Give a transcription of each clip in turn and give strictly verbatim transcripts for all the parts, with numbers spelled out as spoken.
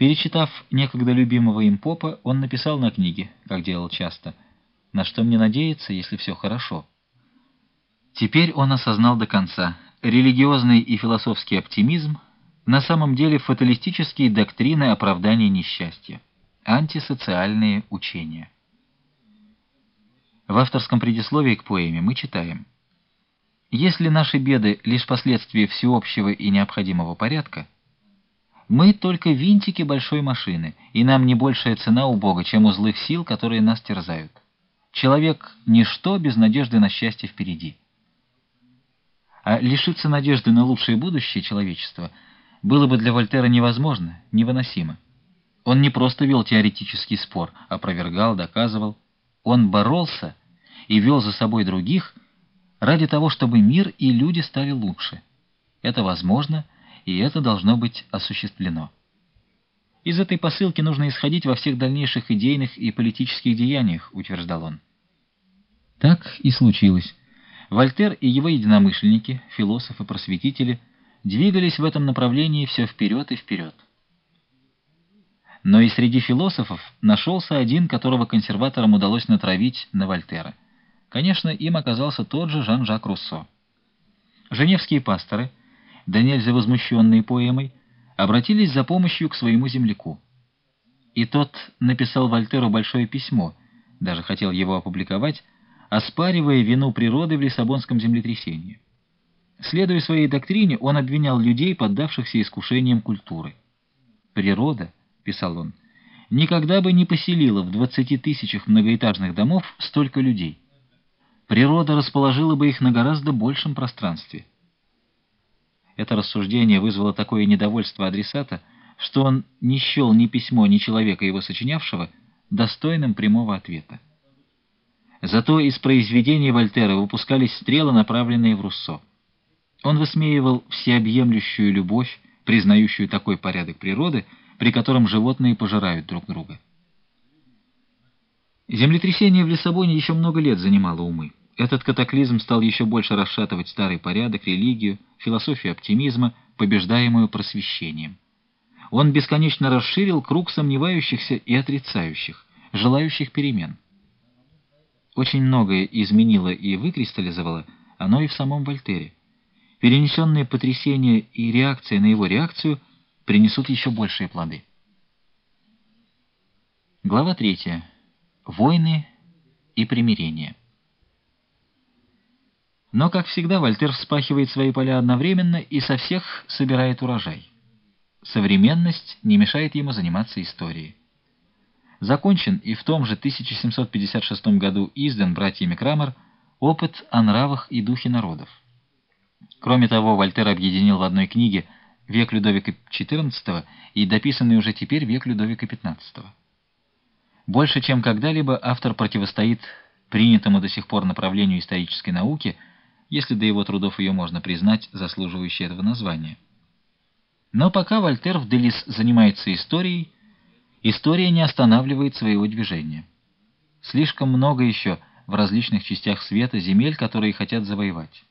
Перечитав некогда любимого им попа, он написал на книге, как делал часто: «На что мне надеяться, если все хорошо?» Теперь он осознал до конца: религиозный и философский оптимизм на самом деле фаталистические доктрины оправдания несчастья, антисоциальные учения. В авторском предисловии к поэме мы читаем: «Если наши беды — лишь последствия всеобщего и необходимого порядка, мы только винтики большой машины, и нам не большая цена у Бога, чем у злых сил, которые нас терзают. Человек — ничто без надежды на счастье впереди». А лишиться надежды на лучшее будущее человечества было бы для Вольтера невозможно, невыносимо. Он не просто вел теоретический спор, опровергал, доказывал. Он боролся и вел за собой других ради того, чтобы мир и люди стали лучше. Это возможно, и это должно быть осуществлено. Из этой посылки нужно исходить во всех дальнейших идейных и политических деяниях, утверждал он. Так и случилось. Вольтер и его единомышленники, философы-просветители, двигались в этом направлении все вперед и вперед. Но и среди философов нашелся один, которого консерваторам удалось натравить на Вольтера. Конечно, им оказался тот же Жан-Жак Руссо. Женевские пасторы, да нельзя возмущенные поэмой, обратились за помощью к своему земляку. И тот написал Вольтеру большое письмо, даже хотел его опубликовать, оспаривая вину природы в Лиссабонском землетрясении. Следуя своей доктрине, он обвинял людей, поддавшихся искушениям культуры. «Природа, — писал он, — никогда бы не поселила в двадцати тысячах многоэтажных домов столько людей. Природа расположила бы их на гораздо большем пространстве». Это рассуждение вызвало такое недовольство адресата, что он не счел ни письмо, ни человека, его сочинявшего, достойным прямого ответа. Зато из произведений Вольтера выпускались стрелы, направленные в Руссо. Он высмеивал всеобъемлющую любовь, признающую такой порядок природы, при котором животные пожирают друг друга. Землетрясение в Лиссабоне еще много лет занимало умы. Этот катаклизм стал еще больше расшатывать старый порядок, религию, философию оптимизма, побеждаемую просвещением. Он бесконечно расширил круг сомневающихся и отрицающих, желающих перемен. Очень многое изменило и выкристаллизовало оно и в самом Вольтере. Перенесенные потрясения и реакция на его реакцию принесут еще большие плоды. Глава третья. Войны и примирение. Но, как всегда, Вольтер вспахивает свои поля одновременно и со всех собирает урожай. Современность не мешает ему заниматься историей. Закончен и в том же тысяча семьсот пятьдесят шестом году издан братьями Крамер «Опыт о нравах и духе народов». Кроме того, Вольтер объединил в одной книге век Людовика четырнадцатого и дописанный уже теперь век Людовика пятнадцатого. Больше, чем когда-либо, автор противостоит принятому до сих пор направлению исторической науки, если до его трудов ее можно признать заслуживающей этого названия. Но пока Вольтер в Делис занимается историей, история не останавливает своего движения. Слишком много еще в различных частях света земель, которые хотят завоевать.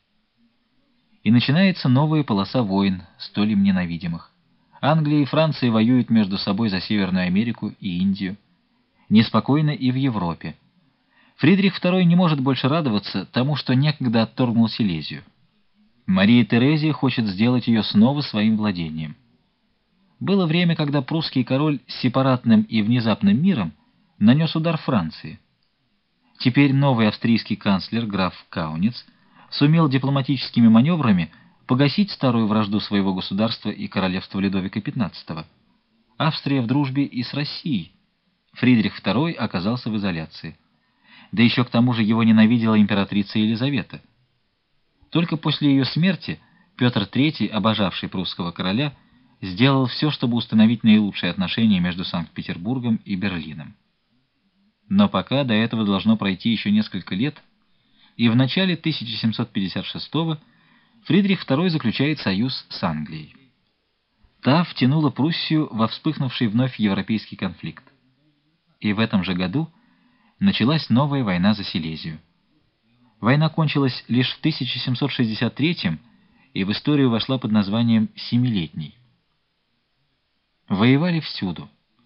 И начинается новая полоса войн, столь им ненавидимых. Англия и Франция воюют между собой за Северную Америку и Индию. Неспокойно и в Европе. Фридрих второй не может больше радоваться тому, что некогда отторгнул Силезию. Мария Терезия хочет сделать ее снова своим владением. Было время, когда прусский король с сепаратным и внезапным миром нанес удар Франции. Теперь новый австрийский канцлер, граф Кауниц, сумел дипломатическими маневрами погасить старую вражду своего государства и королевства Людовика пятнадцатого. Австрия в дружбе и с Россией. Фридрих второй оказался в изоляции. Да еще к тому же его ненавидела императрица Елизавета. Только после ее смерти Петр третий, обожавший прусского короля, сделал все, чтобы установить наилучшие отношения между Санкт-Петербургом и Берлином. Но пока до этого должно пройти еще несколько лет, и в начале тысяча семьсот пятьдесят шестого Фридрих второй заключает союз с Англией. Та втянула Пруссию во вспыхнувший вновь европейский конфликт. И в этом же году началась новая война за Силезию. Война кончилась лишь в тысяча семьсот шестьдесят третьем и в историю вошла под названием «Семилетней». воевали всюду.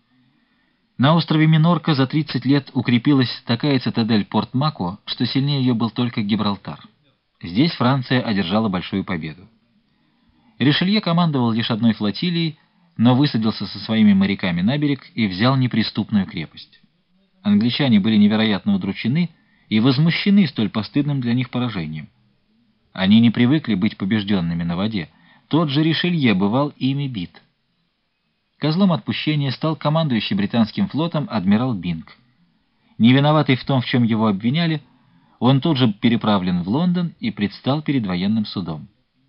На острове Минорка за тридцать лет укрепилась такая цитадель Порт-Мако, что сильнее ее был только Гибралтар. Здесь Франция одержала большую победу. Ришелье командовал лишь одной флотилией, но высадился со своими моряками на берег и взял неприступную крепость. Англичане были невероятно удручены и возмущены столь постыдным для них поражением. Они не привыкли быть побежденными на воде. Тот же Ришелье бывал ими бит. Козлом отпущения стал командующий британским флотом адмирал Бинг. Не виноватый в том, в чем его обвиняли, он тут же переправлен в Лондон и предстал перед военным судом.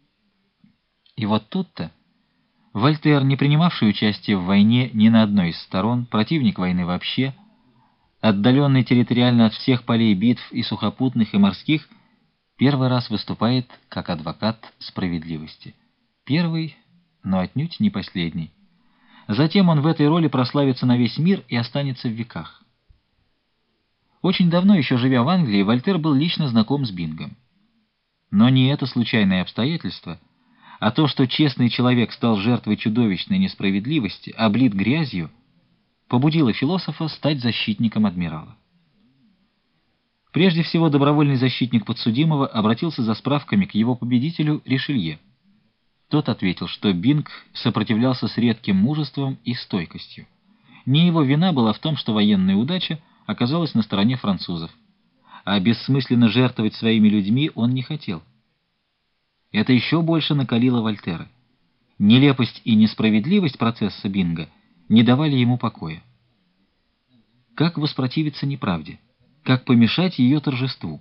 И вот тут-то Вольтер, не принимавший участие в войне ни на одной из сторон, противник войны вообще, отдаленный территориально от всех полей битв и сухопутных, и морских, первый раз выступает как адвокат справедливости. Первый, но отнюдь не последний. Затем он в этой роли прославится на весь мир и останется в веках. Очень давно, еще живя в Англии, Вольтер был лично знаком с Бингом. Но не это случайное обстоятельство, а то, что честный человек стал жертвой чудовищной несправедливости, облит грязью, побудило философа стать защитником адмирала. Прежде всего, добровольный защитник подсудимого обратился за справками к его победителю Ришелье. Тот ответил, что Бинг сопротивлялся с редким мужеством и стойкостью. Не его вина была в том, что военная удача оказалась на стороне французов, а бессмысленно жертвовать своими людьми он не хотел. Это еще больше накалило Вольтера. Нелепость и несправедливость процесса Бинга не давали ему покоя. Как воспротивиться неправде? Как помешать ее торжеству?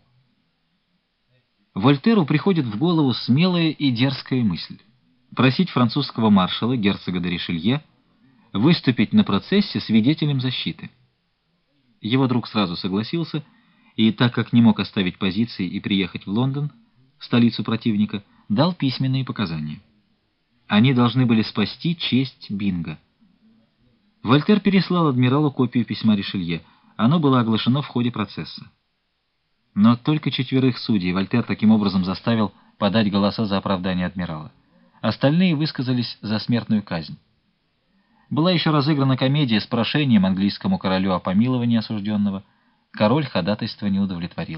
Вольтеру приходит в голову смелая и дерзкая мысль — просить французского маршала, герцога де Ришелье, выступить на процессе свидетелем защиты. Его друг сразу согласился, и так как не мог оставить позиции и приехать в Лондон, столицу противника, дал письменные показания. Они должны были спасти честь Бинга. Вольтер переслал адмиралу копию письма Ришелье. Оно было оглашено в ходе процесса. Но только четверых судей Вольтер таким образом заставил подать голоса за оправдание адмирала. Остальные высказались за смертную казнь. Была еще разыграна комедия с прошением английскому королю о помиловании осужденного. Король ходатайство не удовлетворил.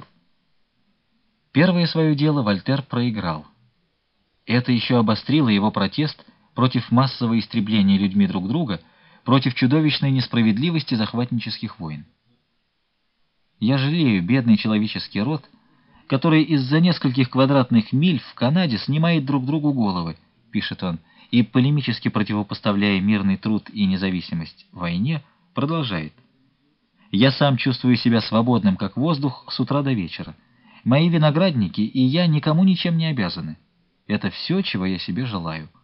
Первое свое дело Вольтер проиграл. Это еще обострило его протест против массового истребления людьми друг друга, против чудовищной несправедливости захватнических войн. «Я жалею бедный человеческий род, который из-за нескольких квадратных миль в Канаде снимает друг другу головы», — пишет он, и, полемически противопоставляя мирный труд и независимость войне, продолжает. «Я сам чувствую себя свободным, как воздух, с утра до вечера. Мои виноградники и я никому ничем не обязаны. Это все, чего я себе желаю.